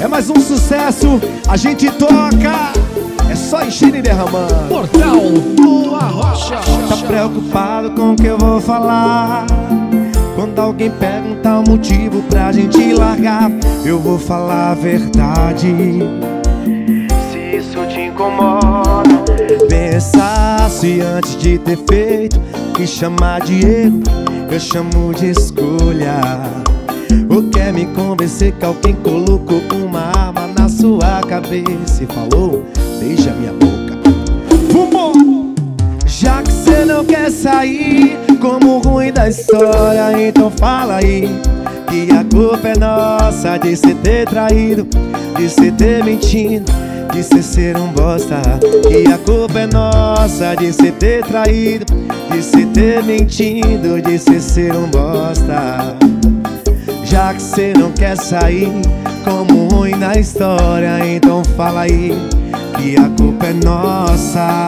É mais um sucesso, a gente toca. É só encher e derramando. Portal do Arrocha. Tá preocupado com o que eu vou falar? Quando alguém perguntar o motivo pra gente largar, eu vou falar a verdade. Se isso te incomoda, pensasse antes de ter feito. Que chamar de erro, eu chamo de escolha. Ou quer me convencer que alguém colocou uma arma na sua cabeça e falou: beija minha boca. Fumou! Já que cê não quer sair como o ruim da história, então fala aí que a culpa é nossa de cê ter traído, de cê ter mentido, de cê ser um bosta. Que a culpa é nossa de cê ter traído, de cê ter mentido, de cê ser um bosta. Já que cê não quer sair como ruim na história, então fala aí que a culpa é nossa.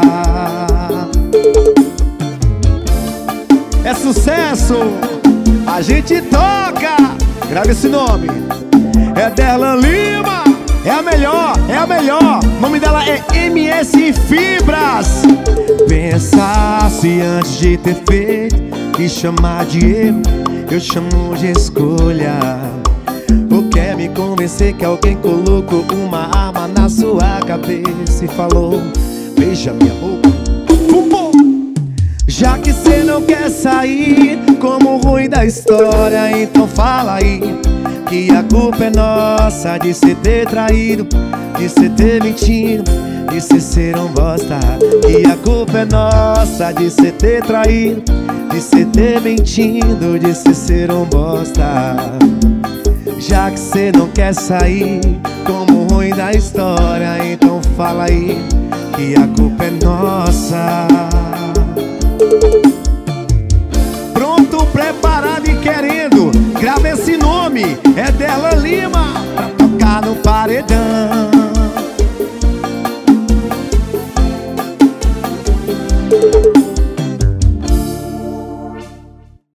É sucesso, a gente toca. Grave esse nome, é Derlan Lima. É a melhor, é a melhor. O nome dela é MS Fibras. Pensasse antes de ter feito. Que chamar de erro, eu chamo de escolha. Ou quer me convencer que alguém colocou uma arma na sua cabeça e falou: beija minha boca. Fumou! Já que cê não quer sair como o ruim da história, então fala aí que a culpa é nossa de cê ter traído, de cê ter mentido, de cê ser um bosta. Que a culpa é nossa de cê ter traído, de cê ter mentido, de cê ser um bosta. Já que cê não quer sair como o ruim da história, então fala aí que a culpa é nossa. Pronto, preparado e querendo, grava esse nome, é Derlan Lima, pra tocar no paredão.